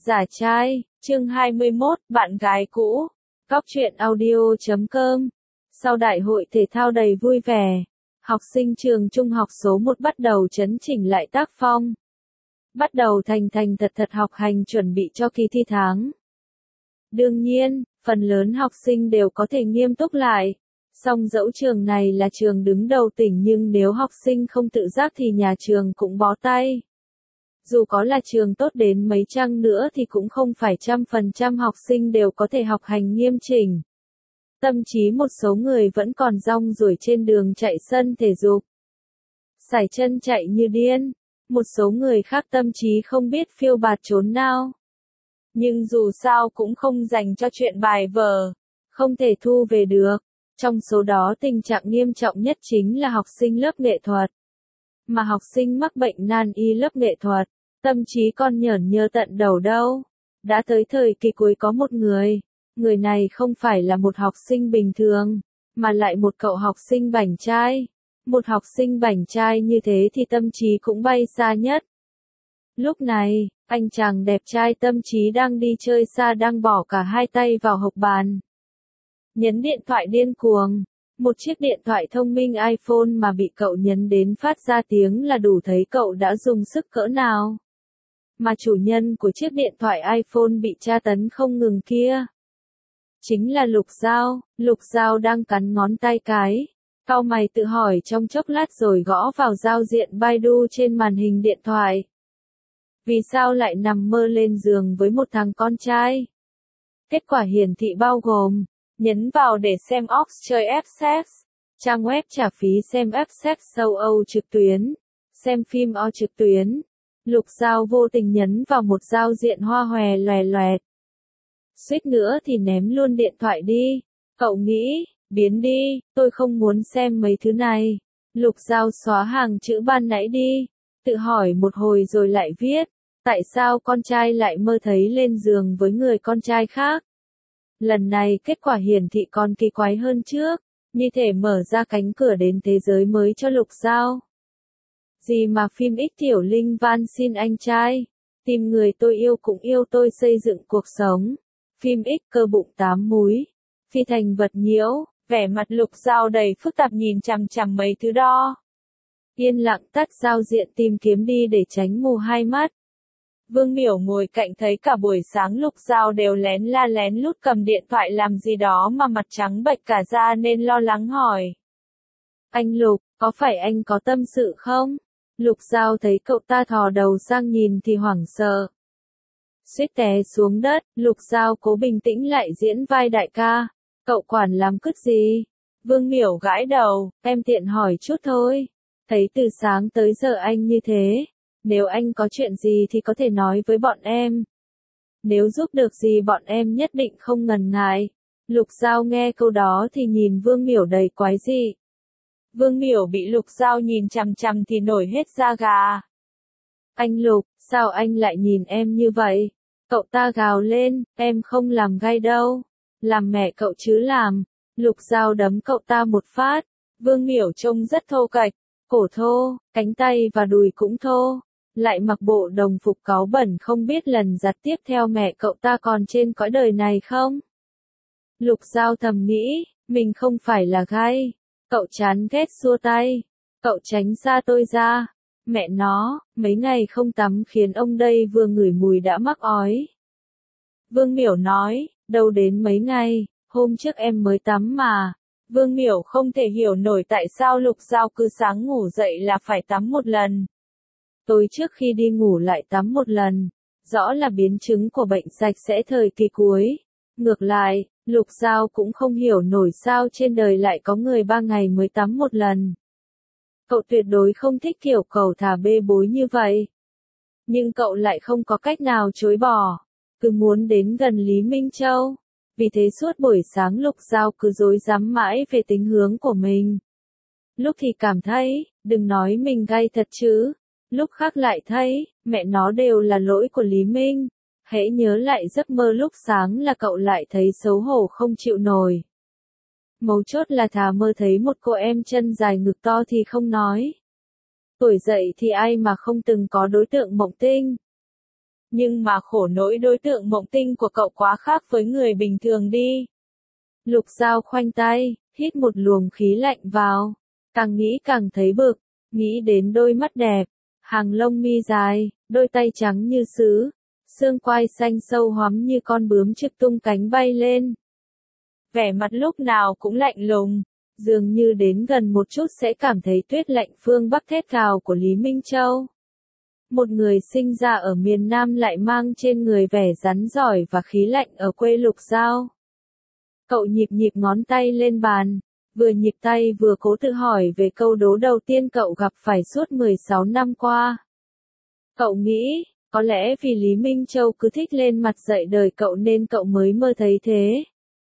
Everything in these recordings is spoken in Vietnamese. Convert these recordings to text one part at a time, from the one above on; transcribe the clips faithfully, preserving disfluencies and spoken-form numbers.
Giả trai, chương hai mươi mốt, bạn gái cũ. Góc truyện audio chấm com. Sau đại hội thể thao đầy vui vẻ, học sinh trường trung học số một bắt đầu chấn chỉnh lại tác phong. Bắt đầu thành thành thật thật học hành chuẩn bị cho kỳ thi tháng. Đương nhiên, phần lớn học sinh đều có thể nghiêm túc lại. Song dẫu trường này là trường đứng đầu tỉnh nhưng nếu học sinh không tự giác thì nhà trường cũng bó tay. Dù có là trường tốt đến mấy chăng nữa thì cũng không phải trăm phần trăm học sinh đều có thể học hành nghiêm chỉnh. Thậm chí một số người vẫn còn rong ruổi trên đường chạy sân thể dục. Sải chân chạy như điên. Một số người khác tâm trí không biết phiêu bạt trốn nào. Nhưng dù sao cũng không dành cho chuyện bài vở, không thể thu về được. Trong số đó tình trạng nghiêm trọng nhất chính là học sinh lớp nghệ thuật. Mà học sinh mắc bệnh nan y lớp nghệ thuật, tâm trí con nhởn nhơ tận đầu đâu. Đã tới thời kỳ cuối có một người, người này không phải là một học sinh bình thường, mà lại một cậu học sinh bảnh trai. Một học sinh bảnh trai như thế thì tâm trí cũng bay xa nhất. Lúc này, anh chàng đẹp trai tâm trí đang đi chơi xa đang bỏ cả hai tay vào hộc bàn. Nhấn điện thoại điên cuồng. Một chiếc điện thoại thông minh iPhone mà bị cậu nhấn đến phát ra tiếng là đủ thấy cậu đã dùng sức cỡ nào. Mà chủ nhân của chiếc điện thoại iPhone bị tra tấn không ngừng kia chính là Lục Giao. Lục Giao đang cắn ngón tay cái, cau mày tự hỏi trong chốc lát rồi gõ vào giao diện Baidu trên màn hình điện thoại. Vì sao lại nằm mơ lên giường với một thằng con trai? Kết quả hiển thị bao gồm: nhấn vào để xem Ox chơi F-Sex, trang web trả phí xem F-Sex châu Âu trực tuyến, xem phim O trực tuyến. Lục Giao vô tình nhấn vào một giao diện hoa hòe loè loẹt. Suýt nữa thì ném luôn điện thoại đi. Cậu nghĩ, biến đi, tôi không muốn xem mấy thứ này. Lục Giao xóa hàng chữ ban nãy đi, tự hỏi một hồi rồi lại viết, tại sao con trai lại mơ thấy lên giường với người con trai khác. Lần này kết quả hiển thị còn kỳ quái hơn trước, như thể mở ra cánh cửa đến thế giới mới cho Lục Giao. Gì mà phim X Tiểu Linh van xin anh trai, tìm người tôi yêu cũng yêu tôi xây dựng cuộc sống. Phim X cơ bụng tám múi, phi thành vật nhiễu, vẻ mặt Lục Giao đầy phức tạp nhìn chằm chằm mấy thứ đó. Yên lặng tắt giao diện tìm kiếm đi để tránh mù hai mắt. Vương Miểu ngồi cạnh thấy cả buổi sáng Lục Giao đều lén la lén lút cầm điện thoại làm gì đó mà mặt trắng bệch cả da nên lo lắng hỏi. Anh Lục, có phải anh có tâm sự không? Lục Giao thấy cậu ta thò đầu sang nhìn thì hoảng sợ. Suýt té xuống đất, Lục Giao cố bình tĩnh lại diễn vai đại ca. Cậu quản làm cứt gì? Vương Miểu gãi đầu, em tiện hỏi chút thôi. Thấy từ sáng tới giờ anh như thế. Nếu anh có chuyện gì thì có thể nói với bọn em. Nếu giúp được gì bọn em nhất định không ngần ngại. Lục Giao nghe câu đó thì nhìn Vương Miểu đầy quái dị. Vương Miểu bị Lục Giao nhìn chằm chằm thì nổi hết da gà. Anh Lục, sao anh lại nhìn em như vậy? Cậu ta gào lên, em không làm gay đâu. Làm mẹ cậu chứ làm. Lục Giao đấm cậu ta một phát. Vương Miểu trông rất thô kệch, cổ thô, cánh tay và đùi cũng thô. Lại mặc bộ đồng phục cáu bẩn không biết lần giặt tiếp theo mẹ cậu ta còn trên cõi đời này không? Lục Giao thầm nghĩ, mình không phải là gay. Cậu chán ghét xua tay. Cậu tránh xa tôi ra. Mẹ nó, mấy ngày không tắm khiến ông đây vừa ngửi mùi đã mắc ói. Vương Miểu nói, đâu đến mấy ngày, hôm trước em mới tắm mà. Vương Miểu không thể hiểu nổi tại sao Lục Giao cứ sáng ngủ dậy là phải tắm một lần. Tối trước khi đi ngủ lại tắm một lần, rõ là biến chứng của bệnh sạch sẽ thời kỳ cuối. Ngược lại, Lục Giao cũng không hiểu nổi sao trên đời lại có người ba ngày mới tắm một lần. Cậu tuyệt đối không thích kiểu cầu thả bê bối như vậy. Nhưng cậu lại không có cách nào chối bỏ, cứ muốn đến gần Lý Minh Châu. Vì thế suốt buổi sáng Lục Giao cứ rối rắm mãi về tính hướng của mình. Lúc thì cảm thấy, đừng nói mình gay thật chứ. Lúc khác lại thấy, mẹ nó đều là lỗi của Lý Minh. Hễ nhớ lại giấc mơ lúc sáng là cậu lại thấy xấu hổ không chịu nổi. Mấu chốt là thà mơ thấy một cô em chân dài ngực to thì không nói. Tuổi dậy thì ai mà không từng có đối tượng mộng tinh. Nhưng mà khổ nỗi đối tượng mộng tinh của cậu quá khác với người bình thường đi. Lục Giao khoanh tay, hít một luồng khí lạnh vào. Càng nghĩ càng thấy bực, nghĩ đến đôi mắt đẹp, hàng lông mi dài, đôi tay trắng như sứ, xương quai xanh sâu hoắm như con bướm trực tung cánh bay lên. Vẻ mặt lúc nào cũng lạnh lùng, dường như đến gần một chút sẽ cảm thấy tuyết lạnh phương Bắc thét gào của Lý Minh Châu. Một người sinh ra ở miền Nam lại mang trên người vẻ rắn giỏi và khí lạnh ở quê Lục Giao. Cậu nhịp nhịp ngón tay lên bàn, vừa nhịp tay vừa cố tự hỏi về câu đố đầu tiên cậu gặp phải suốt mười sáu năm qua. Cậu nghĩ, có lẽ vì Lý Minh Châu cứ thích lên mặt dạy đời cậu nên cậu mới mơ thấy thế.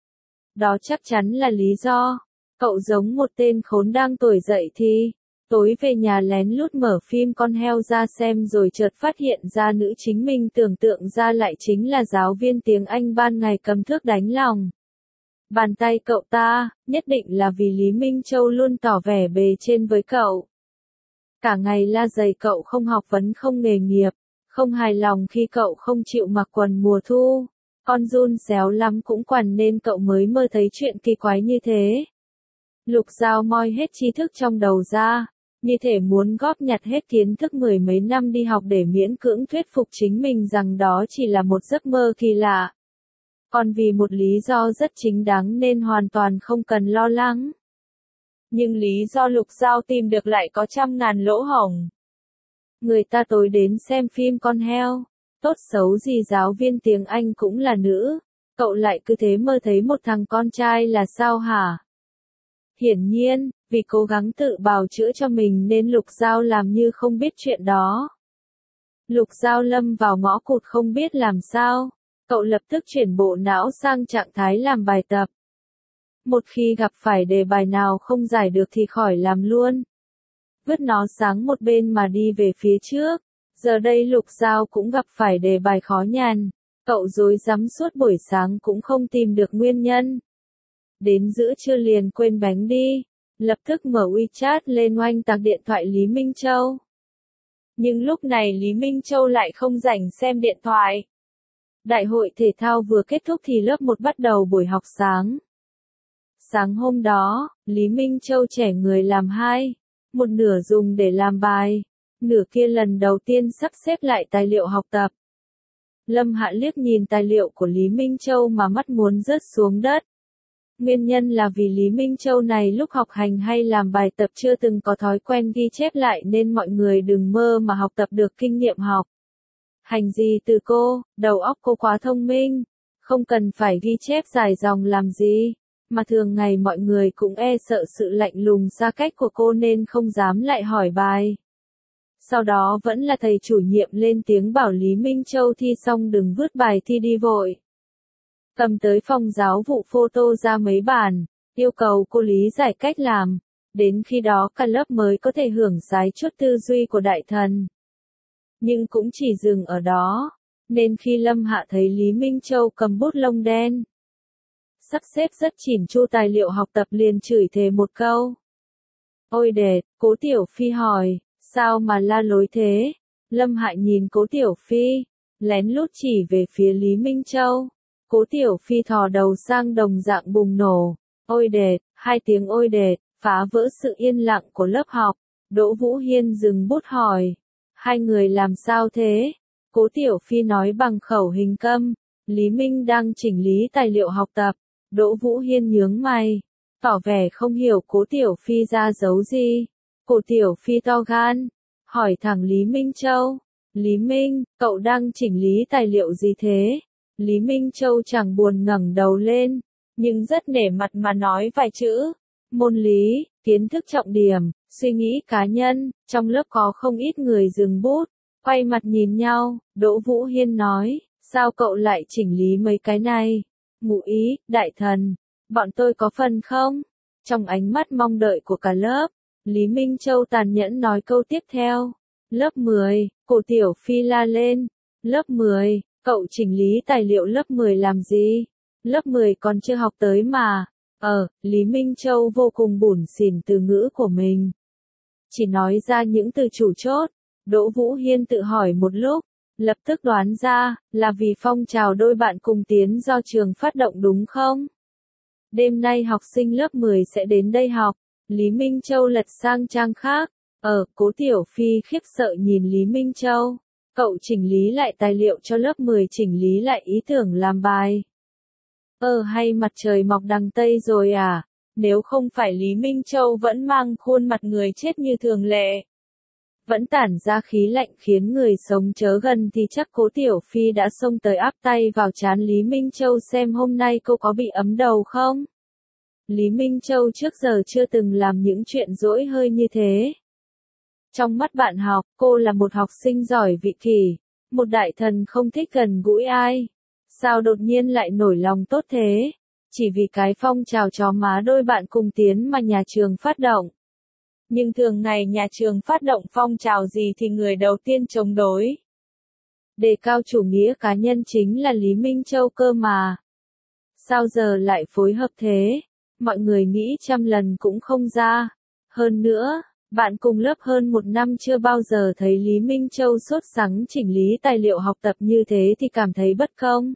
Đó chắc chắn là lý do. Cậu giống một tên khốn đang tuổi dậy thì, tối về nhà lén lút mở phim con heo ra xem rồi chợt phát hiện ra nữ chính mình tưởng tượng ra lại chính là giáo viên tiếng Anh ban ngày cầm thước đánh lòng. Bàn tay cậu ta, nhất định là vì Lý Minh Châu luôn tỏ vẻ bề trên với cậu. Cả ngày la dày cậu không học vấn không nghề nghiệp, không hài lòng khi cậu không chịu mặc quần mùa thu. Con giun xéo lắm cũng quằn nên cậu mới mơ thấy chuyện kỳ quái như thế. Lục Giao moi hết tri thức trong đầu ra, như thể muốn góp nhặt hết kiến thức mười mấy năm đi học để miễn cưỡng thuyết phục chính mình rằng đó chỉ là một giấc mơ kỳ lạ. Còn vì một lý do rất chính đáng nên hoàn toàn không cần lo lắng. Nhưng lý do Lục Giao tìm được lại có trăm ngàn lỗ hổng. Người ta tối đến xem phim con heo, tốt xấu gì giáo viên tiếng Anh cũng là nữ, cậu lại cứ thế mơ thấy một thằng con trai là sao hả? Hiển nhiên, vì cố gắng tự bào chữa cho mình nên Lục Giao làm như không biết chuyện đó. Lục Giao lâm vào ngõ cụt không biết làm sao, cậu lập tức chuyển bộ não sang trạng thái làm bài tập. Một khi gặp phải đề bài nào không giải được thì khỏi làm luôn. Vứt nó sang một bên mà đi về phía trước. Giờ đây Lục Giao cũng gặp phải đề bài khó nhằn, cậu rối rắm suốt buổi sáng cũng không tìm được nguyên nhân. Đến giữa trưa liền quên bánh đi, lập tức mở WeChat lên oanh tạc điện thoại Lý Minh Châu. Nhưng lúc này Lý Minh Châu lại không rảnh xem điện thoại. Đại hội thể thao vừa kết thúc thì lớp một bắt đầu buổi học sáng. Sáng hôm đó, Lý Minh Châu trẻ người làm hai, một nửa dùng để làm bài, nửa kia lần đầu tiên sắp xếp lại tài liệu học tập. Lâm Hạ liếc nhìn tài liệu của Lý Minh Châu mà mắt muốn rớt xuống đất. Nguyên nhân là vì Lý Minh Châu này lúc học hành hay làm bài tập chưa từng có thói quen ghi chép lại nên mọi người đừng mơ mà học tập được kinh nghiệm học. Hành gì từ cô, đầu óc cô quá thông minh, không cần phải ghi chép dài dòng làm gì, mà thường ngày mọi người cũng e sợ sự lạnh lùng xa cách của cô nên không dám lại hỏi bài. Sau đó vẫn là thầy chủ nhiệm lên tiếng bảo Lý Minh Châu thi xong đừng vứt bài thi đi vội. Cầm tới phòng giáo vụ photo ra mấy bản, yêu cầu cô Lý giải cách làm, đến khi đó cả lớp mới có thể hưởng sái chút tư duy của đại thần. Nhưng cũng chỉ dừng ở đó, nên khi Lâm Hạ thấy Lý Minh Châu cầm bút lông đen, sắp xếp rất chỉn chu tài liệu học tập liền chửi thề một câu. Ôi đệt, Cố Tiểu Phi hỏi, sao mà la lối thế? Lâm Hạ nhìn Cố Tiểu Phi, lén lút chỉ về phía Lý Minh Châu. Cố Tiểu Phi thò đầu sang đồng dạng bùng nổ. Ôi đệt, hai tiếng ôi đệt, phá vỡ sự yên lặng của lớp học. Đỗ Vũ Hiên dừng bút hỏi. Hai người làm sao thế? Cố Tiểu Phi nói bằng khẩu hình câm. Lý Minh đang chỉnh lý tài liệu học tập. Đỗ Vũ Hiên nhướng mày, tỏ vẻ không hiểu Cố Tiểu Phi ra giấu gì. Cố Tiểu Phi to gan, hỏi thẳng Lý Minh Châu. Lý Minh, cậu đang chỉnh lý tài liệu gì thế? Lý Minh Châu chẳng buồn ngẩng đầu lên, nhưng rất nể mặt mà nói vài chữ. Môn lý, kiến thức trọng điểm, suy nghĩ cá nhân, trong lớp có không ít người dừng bút, quay mặt nhìn nhau. Đỗ Vũ Hiên nói, sao cậu lại chỉnh lý mấy cái này? Ngụ ý, đại thần, bọn tôi có phần không? Trong ánh mắt mong đợi của cả lớp, Lý Minh Châu tàn nhẫn nói câu tiếp theo. Lớp mười, Cố Tiểu Phi la lên. Lớp mười, cậu chỉnh lý tài liệu lớp mười làm gì? Lớp mười còn chưa học tới mà. Ờ, Lý Minh Châu vô cùng bủn xỉn từ ngữ của mình. Chỉ nói ra những từ chủ chốt. Đỗ Vũ Hiên tự hỏi một lúc, lập tức đoán ra, là vì phong trào đôi bạn cùng tiến do trường phát động đúng không? Đêm nay học sinh lớp mười sẽ đến đây học. Lý Minh Châu lật sang trang khác. Ờ, Cố Tiểu Phi khiếp sợ nhìn Lý Minh Châu. Cậu chỉnh lý lại tài liệu cho lớp mười, chỉnh lý lại ý tưởng làm bài. Ờ hay mặt trời mọc đằng Tây rồi à? Nếu không phải Lý Minh Châu vẫn mang khuôn mặt người chết như thường lệ, vẫn tản ra khí lạnh khiến người sống chớ gần thì chắc Cố Tiểu Phi đã xông tới áp tay vào trán Lý Minh Châu xem hôm nay cô có bị ấm đầu không? Lý Minh Châu trước giờ chưa từng làm những chuyện dỗi hơi như thế. Trong mắt bạn học, cô là một học sinh giỏi vị kỷ, một đại thần không thích gần gũi ai. Sao đột nhiên lại nổi lòng tốt thế? Chỉ vì cái phong trào chó má đôi bạn cùng tiến mà nhà trường phát động. Nhưng thường ngày nhà trường phát động phong trào gì thì người đầu tiên chống đối. Đề cao chủ nghĩa cá nhân chính là Lý Minh Châu cơ mà. Sao giờ lại phối hợp thế? Mọi người nghĩ trăm lần cũng không ra. Hơn nữa, bạn cùng lớp hơn một năm chưa bao giờ thấy Lý Minh Châu sốt sắng chỉnh lý tài liệu học tập như thế thì cảm thấy bất công.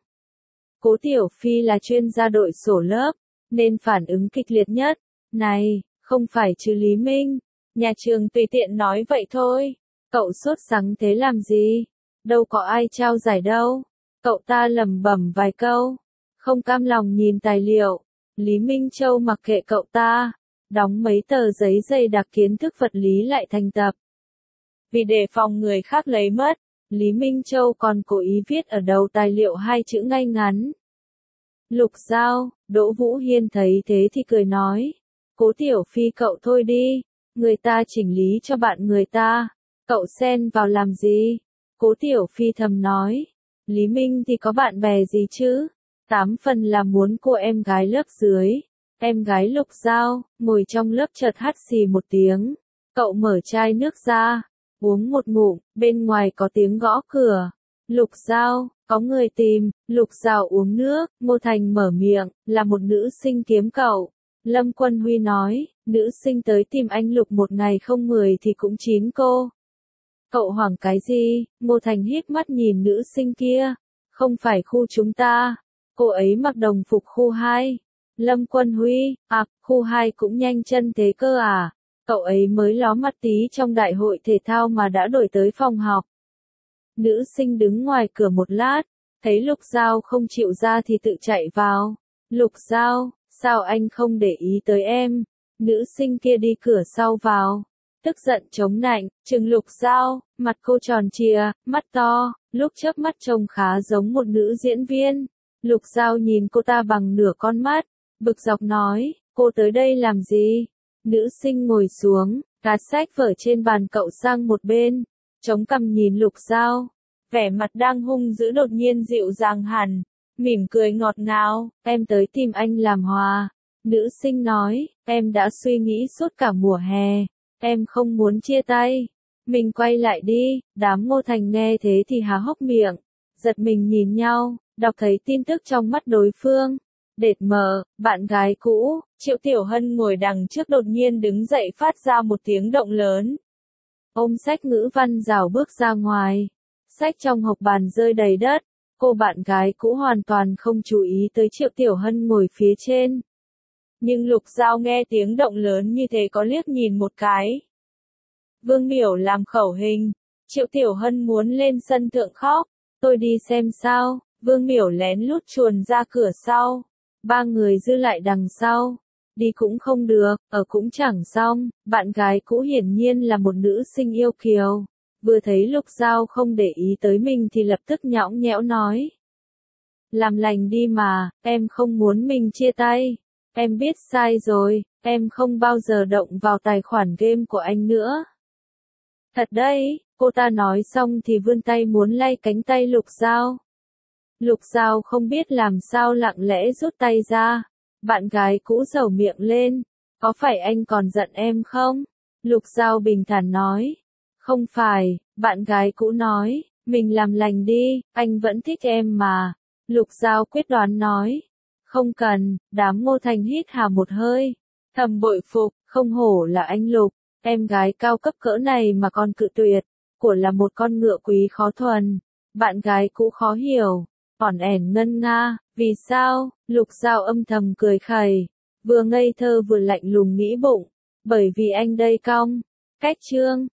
Cố Tiểu Phi là chuyên gia đội sổ lớp, nên phản ứng kịch liệt nhất. Này, không phải chứ Lý Minh, nhà trường tùy tiện nói vậy thôi. Cậu sốt sắng thế làm gì? Đâu có ai trao giải đâu. Cậu ta lẩm bẩm vài câu, không cam lòng nhìn tài liệu. Lý Minh Châu mặc kệ cậu ta, đóng mấy tờ giấy dày đặc kiến thức vật lý lại thành tập. Vì đề phòng người khác lấy mất, Lý Minh Châu còn cố ý viết ở đầu tài liệu hai chữ ngay ngắn. Lục Giao. Đỗ Vũ Hiên thấy thế thì cười nói. Cố Tiểu Phi cậu thôi đi, người ta chỉnh lý cho bạn người ta, cậu xen vào làm gì? Cố Tiểu Phi thầm nói. Lý Minh thì có bạn bè gì chứ? Tám phần là muốn cô em gái lớp dưới. Em gái Lục Giao, ngồi trong lớp chợt hắt xì một tiếng. Cậu mở chai nước ra, uống một ngụm, bên ngoài có tiếng gõ cửa. Lục Giao, có người tìm. Lục Giao uống nước, Ngô Thành mở miệng, là một nữ sinh kiếm cậu. Lâm Quân Huy nói, nữ sinh tới tìm anh Lục một ngày không mười thì cũng chín cô. Cậu hoảng cái gì? Ngô Thành híp mắt nhìn nữ sinh kia. Không phải khu chúng ta. Cô ấy mặc đồng phục khu hai. Lâm Quân Huy, à, khu hai cũng nhanh chân thế cơ à? Cậu ấy mới ló mặt tí trong đại hội thể thao mà đã đổi tới phòng học. Nữ sinh đứng ngoài cửa một lát, thấy Lục Giao không chịu ra thì tự chạy vào. Lục Giao, sao anh không để ý tới em? Nữ sinh kia đi cửa sau vào, tức giận chống nạnh, trừng Lục Giao, mặt cô tròn trịa, mắt to, lúc chớp mắt trông khá giống một nữ diễn viên. Lục Giao nhìn cô ta bằng nửa con mắt, bực dọc nói, cô tới đây làm gì? Nữ sinh ngồi xuống, gạt sách vở trên bàn cậu sang một bên, chống cằm nhìn Lục Giao, vẻ mặt đang hung dữ đột nhiên dịu dàng hẳn, mỉm cười ngọt ngào, em tới tìm anh làm hòa. Nữ sinh nói, em đã suy nghĩ suốt cả mùa hè, em không muốn chia tay. Mình quay lại đi. Đám Ngô Thành nghe thế thì há hốc miệng, giật mình nhìn nhau, đọc thấy tin tức trong mắt đối phương. Đệt mờ, bạn gái cũ. Triệu Tiểu Hân ngồi đằng trước đột nhiên đứng dậy phát ra một tiếng động lớn. Ôm sách ngữ văn rảo bước ra ngoài. Sách trong hộc bàn rơi đầy đất. Cô bạn gái cũ hoàn toàn không chú ý tới Triệu Tiểu Hân ngồi phía trên. Nhưng Lục Giao nghe tiếng động lớn như thế có liếc nhìn một cái. Vương Miểu làm khẩu hình. Triệu Tiểu Hân muốn lên sân thượng khóc. Tôi đi xem sao. Vương Miểu lén lút chuồn ra cửa sau. Ba người dư lại đằng sau. Đi cũng không được, ở cũng chẳng xong. Bạn gái cũ hiển nhiên là một nữ sinh yêu kiều. Vừa thấy Lục Giao không để ý tới mình thì lập tức nhõng nhẽo nói. Làm lành đi mà, em không muốn mình chia tay. Em biết sai rồi, em không bao giờ động vào tài khoản game của anh nữa. Thật đấy, cô ta nói xong thì vươn tay muốn lay cánh tay Lục Giao. Lục Giao không biết làm sao lặng lẽ rút tay ra. Bạn gái cũ dầu miệng lên. Có phải anh còn giận em không? Lục Giao bình thản nói. Không phải, bạn gái cũ nói, mình làm lành đi, anh vẫn thích em mà. Lục Giao quyết đoán nói. Không cần. Đám Ngô Thành hít hà một hơi. Thầm bội phục, không hổ là anh Lục. Em gái cao cấp cỡ này mà còn cự tuyệt. Của là một con ngựa quý khó thuần. Bạn gái cũ khó hiểu. Ỏn ẻn ngân nga, vì sao? Lục Giao âm thầm cười khẩy. Vừa ngây thơ vừa lạnh lùng nghĩ bụng. Bởi vì anh đây cong. Cách trương.